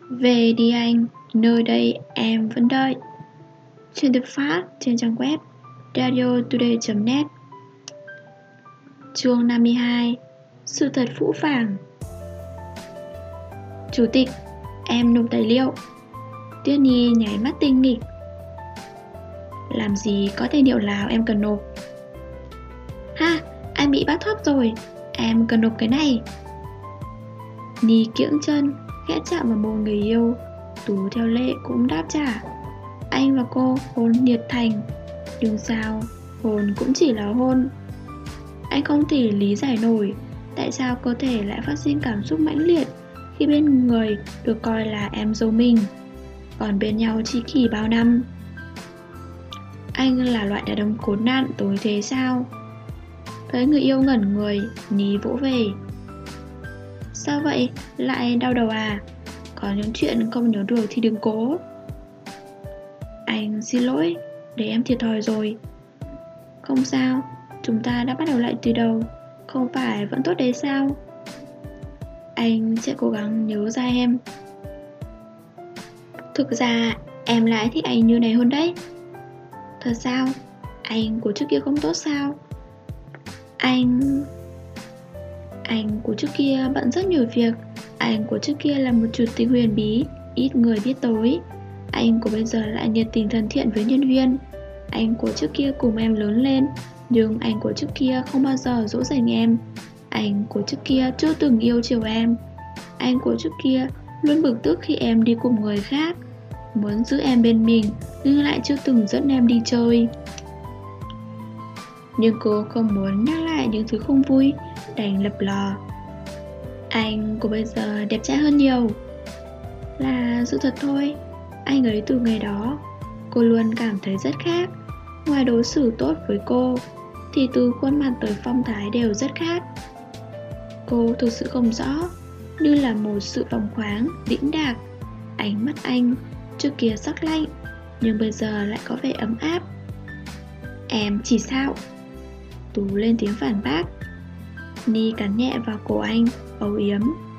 Về đi anh, nơi đây em vẫn đợi. Chuyện được phát trên trang web radiotoday.net. Chương 52. Sự thật phũ phàng. Chủ tịch, em nộp tài liệu. Tuyết Nhi nháy mắt tinh nghịch. Làm gì có tài liệu nào em cần nộp? Ha, anh bị bắt thóp rồi, em cần nộp cái này. Nhi kiễng chân, khẽ chạm vào môi người yêu. Tú theo lệ cũng đáp trả. Anh và cô hôn nhiệt thành, nhưng sao hôn cũng chỉ là hôn. Anh không thể lý giải nổi tại sao cơ thể lại phát sinh cảm xúc mãnh liệt khi bên người được coi là em dâu mình, còn bên nhau tri kỷ bao năm. Anh là loại đàn ông khốn nạn tối thế sao? Thấy người yêu ngẩn người, Ní vỗ về. Sao vậy? Lại đau đầu à? Có những chuyện không nhớ được thì đừng cố. Anh xin lỗi, để em thiệt thòi rồi. Không sao, chúng ta đã bắt đầu lại từ đầu, không phải vẫn tốt đấy sao? Anh sẽ cố gắng nhớ ra em. Thực ra em lại thích anh như này hơn đấy. Thật sao? Anh của trước kia không tốt sao? Anh của trước kia bận rất nhiều việc. Anh của trước kia là một chủ tịch huyền bí, ít người biết tới. Anh của bây giờ lại nhiệt tình thân thiện với nhân viên. Anh của trước kia cùng em lớn lên, nhưng anh của trước kia không bao giờ dỗ dành em. Anh của trước kia chưa từng yêu chiều em. Anh của trước kia luôn bực tức khi em đi cùng người khác, muốn giữ em bên mình nhưng lại chưa từng dẫn em đi chơi. Nhưng cô không muốn nhắc lại những thứ không vui, đành lập lờ. Anh của bây giờ đẹp trai hơn nhiều. Là sự thật thôi. Anh ấy từ ngày đó, cô luôn cảm thấy rất khác. Ngoài đối xử tốt với cô, thì từ khuôn mặt tới phong thái đều rất khác. Cô thực sự không rõ, như là một sự phóng khoáng, đĩnh đạc. Ánh mắt anh trước kia sắc lạnh, nhưng bây giờ lại có vẻ ấm áp. Em chỉ sao? Tú lên tiếng phản bác. Ni cắn nhẹ vào cổ anh, âu yếm.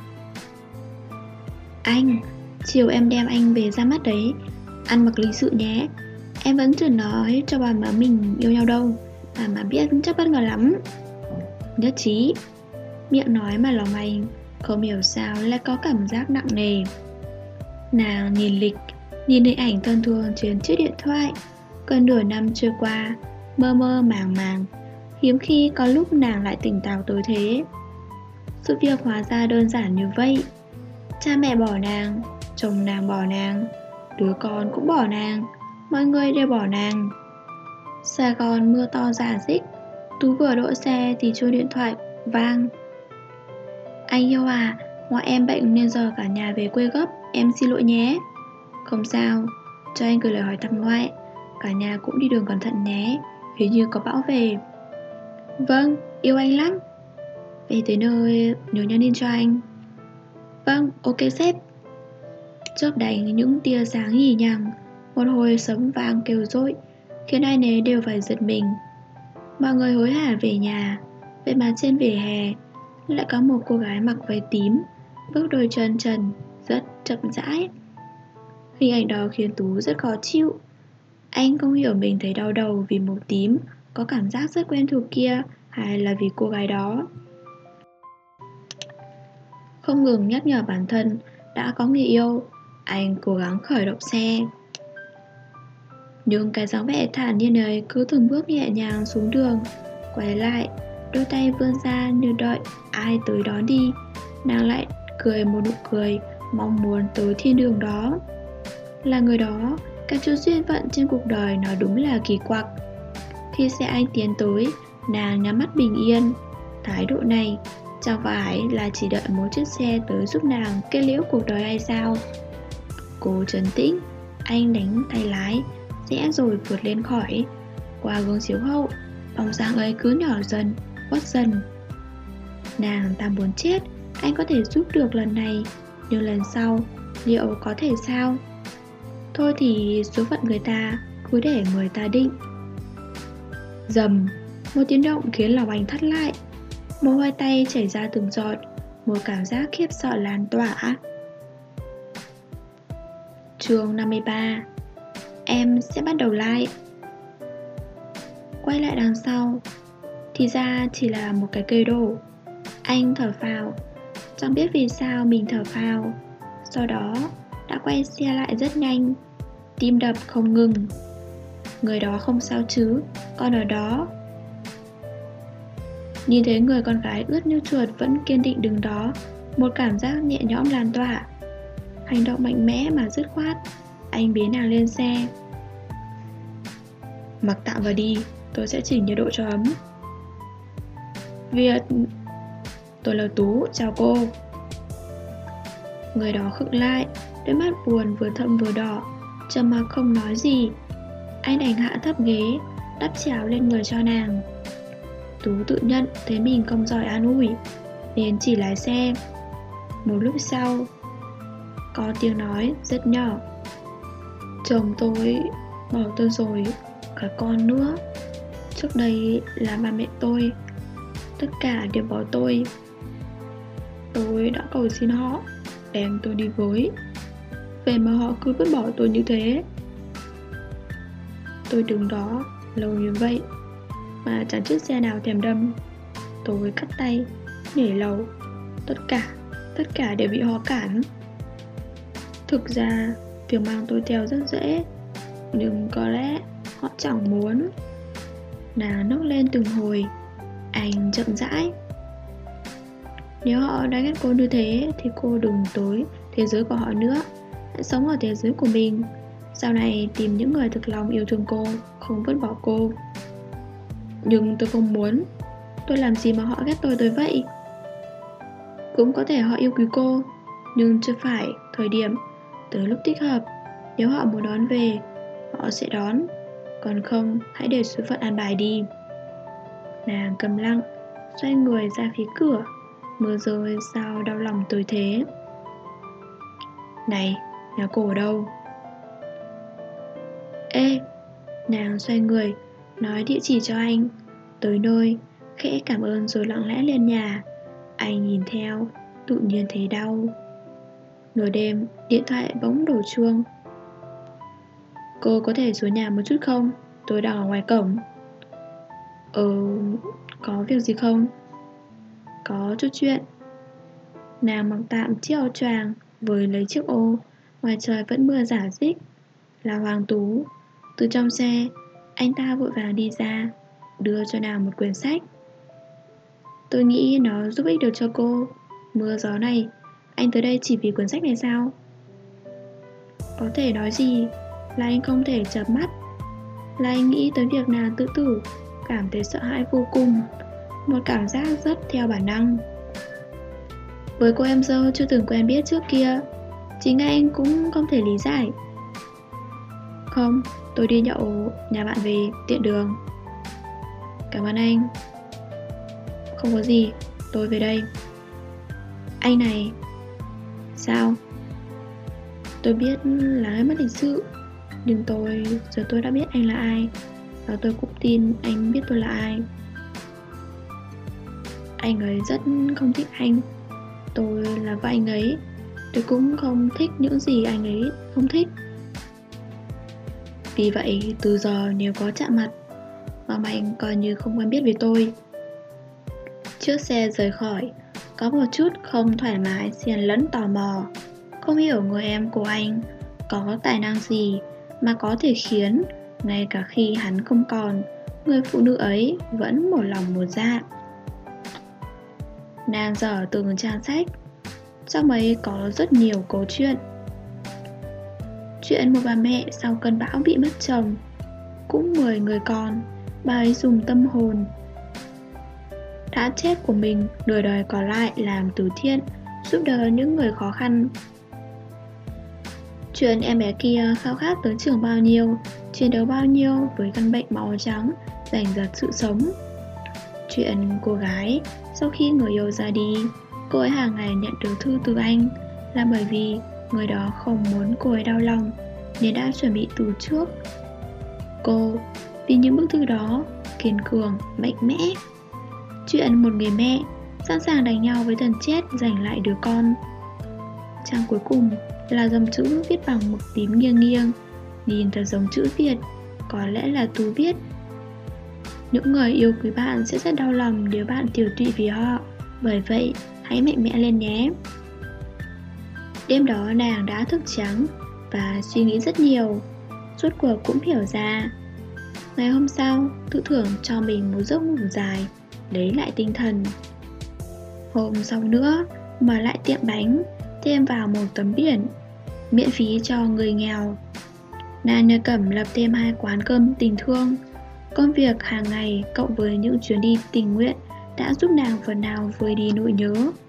Anh, chiều em đem anh về ra mắt đấy, ăn mặc lịch sự nhé. Em vẫn chưa nói cho bà má mình yêu nhau đâu, bà má biết chắc bất ngờ lắm. Nhất trí. Miệng nói mà lòng anh không hiểu sao lại có cảm giác nặng nề. Nàng nhìn lịch, nhìn hình ảnh thân thường trên chiếc điện thoại. Gần nửa năm trôi qua, mơ mơ màng màng, hiếm khi có lúc nàng lại tỉnh táo tới thế. Sự việc hóa ra đơn giản như vậy. Cha mẹ bỏ nàng, chồng nàng bỏ nàng, đứa con cũng bỏ nàng, mọi người đều bỏ nàng. Sài Gòn mưa to rả rích. Tú vừa đỗ xe thì chuông điện thoại vang. Anh yêu à, ngoại em bệnh nên giờ cả nhà về quê gấp, em xin lỗi nhé. Không sao, cho anh gửi lời hỏi thăm ngoại. Cả nhà cũng đi đường cẩn thận nhé, hình như có bão về. Vâng, yêu anh lắm. Về tới nơi nhớ nhắn tin cho anh. Vâng, ok sếp. Chớp đánh những tia sáng nhì nhằng, một hồi sấm vang kêu rội, khiến ai nấy đều phải giật mình. Mọi người hối hả về nhà. Vậy mà trên vỉa hè lại có một cô gái mặc váy tím, bước đôi chân trần, rất chậm rãi. Hình ảnh đó khiến Tú rất khó chịu. Anh không hiểu mình thấy đau đầu vì màu tím có cảm giác rất quen thuộc kia, hay là vì cô gái đó. Không ngừng nhắc nhở bản thân đã có người yêu, anh cố gắng khởi động xe. Nhưng cái dáng vẻ thản nhiên ấy cứ từng bước nhẹ nhàng xuống đường. Quay lại, đôi tay vươn ra như đợi ai tới đón đi. Nàng lại cười một nụ cười mong muốn tới thiên đường đó. Là người đó, cái chút duyên phận trên cuộc đời nó đúng là kỳ quặc. Khi xe anh tiến tới, nàng nhắm mắt bình yên. Thái độ này chẳng phải là chỉ đợi một chiếc xe tới giúp nàng kết liễu cuộc đời hay sao? Cô trấn tĩnh, anh đánh tay lái, rẽ rồi vượt lên khỏi. Qua gương chiếu hậu, bóng dáng ấy cứ nhỏ dần, khuất dần. Nàng ta muốn chết, anh có thể giúp được lần này, nhưng lần sau, liệu có thể sao? Thôi thì số phận người ta, cứ để người ta định. Rầm, một tiếng động khiến lòng anh thắt lại. Mồ hôi tay chảy ra từng giọt, một cảm giác khiếp sợ lan tỏa. Chương 53. Em sẽ bắt đầu lại. Quay lại đằng sau, thì ra chỉ là một cái cây đổ. Anh thở phào, chẳng biết vì sao mình thở phào. Sau đó đã quay xe lại rất nhanh, tim đập không ngừng. Người đó không sao chứ, con ở đó. Nhìn thấy người con gái ướt như chuột vẫn kiên định đứng đó, một cảm giác nhẹ nhõm lan tỏa. Hành động mạnh mẽ mà dứt khoát, anh bế nàng lên xe. Mặc tạm vào đi, tôi sẽ chỉnh nhiệt độ cho ấm. Việt, tôi là Tú, chào cô. Người đó khựng lại, đôi mắt buồn vừa thâm vừa đỏ, trầm mặc không nói gì. Anh đành hạ thấp ghế, đắp cháo lên người cho nàng. Tú tự nhận thấy mình không giỏi an ủi, nên chỉ lái xe. Một lúc sau, có tiếng nói rất nhỏ. Chồng tôi bỏ tôi rồi, cả con nữa. Trước đây là ba mẹ tôi, tất cả đều bỏ tôi. Tôi đã cầu xin họ đem tôi đi với, vậy mà họ cứ vứt bỏ tôi như thế. Tôi đứng đó lâu như vậy mà chẳng chiếc xe nào thèm đâm. Tôi cắt tay, nhảy lầu, tất cả đều bị họ cản. Thực ra việc mang tôi theo rất dễ, nhưng có lẽ họ chẳng muốn. Nàng nấc lên từng hồi. Anh chậm rãi. Nếu họ đã ghét cô như thế thì cô đừng tới thế giới của họ nữa, hãy sống ở thế giới của mình. Sau này tìm những người thực lòng yêu thương cô, không vứt bỏ cô. Nhưng tôi không muốn. Tôi làm gì mà họ ghét tôi tới vậy? Cũng có thể họ yêu quý cô, nhưng chưa phải thời điểm. Tới lúc thích hợp, nếu họ muốn đón về, họ sẽ đón. Còn không, hãy để số phận an bài đi. Nàng câm lặng, xoay người ra phía cửa. Mưa rơi sao đau lòng tới thế. Này, nhà cô ở đâu? Ê, nàng xoay người, nói địa chỉ cho anh. Tới nơi, khẽ cảm ơn rồi lặng lẽ lên nhà. Anh nhìn theo, tự nhiên thấy đau. Nửa đêm, điện thoại bỗng đổ chuông. Cô có thể xuống nhà một chút không? Tôi đang ở ngoài cổng. Có việc gì không? Có chút chuyện. Nàng mặc tạm chiếc áo choàng, với lấy chiếc ô. Ngoài trời vẫn mưa rả rích. Là Hoàng Tú. Từ trong xe, anh ta vội vàng đi ra, đưa cho nàng một quyển sách. Tôi nghĩ nó giúp ích được cho cô. Mưa gió này, anh tới đây chỉ vì cuốn sách này sao? Có thể nói gì là anh không thể chợp mắt. Là anh nghĩ tới việc nàng tự tử, cảm thấy sợ hãi vô cùng. Một cảm giác rất theo bản năng. Với cô em dâu chưa từng quen biết trước kia, chính anh cũng không thể lý giải. Không, tôi đi nhậu nhà bạn về, tiện đường. Cảm ơn anh. Không có gì, tôi về đây. Anh này. Sao? Tôi biết là hơi mất lịch sự, nhưng giờ tôi đã biết anh là ai, và tôi cũng tin anh biết tôi là ai. Anh ấy rất không thích anh. Tôi là vợ anh ấy. Tôi cũng không thích những gì anh ấy không thích. Vì vậy từ giờ nếu có chạm mặt, mong anh coi như không quen biết với tôi. Chiếc xe rời khỏi, có một chút không thoải mái xen lẫn tò mò. Không hiểu người em của anh có tài năng gì mà có thể khiến, ngay cả khi hắn không còn, người phụ nữ ấy vẫn một lòng một dạ. Nàng dở từng trang sách, trong ấy có rất nhiều câu chuyện. Chuyện một bà mẹ sau cơn bão bị mất chồng, cũng 10 người con, bà ấy dùng tâm hồn đã chết của mình nửa đời còn lại làm từ thiện, giúp đỡ những người khó khăn. Chuyện em bé kia khao khát tới trường bao nhiêu, chiến đấu bao nhiêu với căn bệnh máu trắng, giành giật sự sống. Chuyện cô gái sau khi người yêu ra đi, cô ấy hàng ngày nhận được thư từ anh, là bởi vì người đó không muốn cô ấy đau lòng nên đã chuẩn bị từ trước. Cô vì những bức thư đó kiên cường, mạnh mẽ. Chuyện một người mẹ sẵn sàng đánh nhau với thần chết giành lại đứa con. Trang cuối cùng là dòng chữ viết bằng mực tím nghiêng nghiêng, nhìn thật giống chữ Việt, có lẽ là Tú viết. Những người yêu quý bạn sẽ rất đau lòng nếu bạn tiều tụy vì họ, bởi vậy hãy mạnh mẽ lên nhé. Đêm đó nàng đã thức trắng và suy nghĩ rất nhiều, rốt cuộc cũng hiểu ra. Ngày hôm sau, tự thưởng cho mình một giấc ngủ dài, lấy lại tinh thần. Hôm sau nữa, mở lại tiệm bánh, thêm vào một tấm biển, miễn phí cho người nghèo. Nàng nhờ Cẩm lập thêm 2 quán cơm tình thương. Công việc hàng ngày cộng với những chuyến đi tình nguyện đã giúp nàng phần nào vơi đi nỗi nhớ.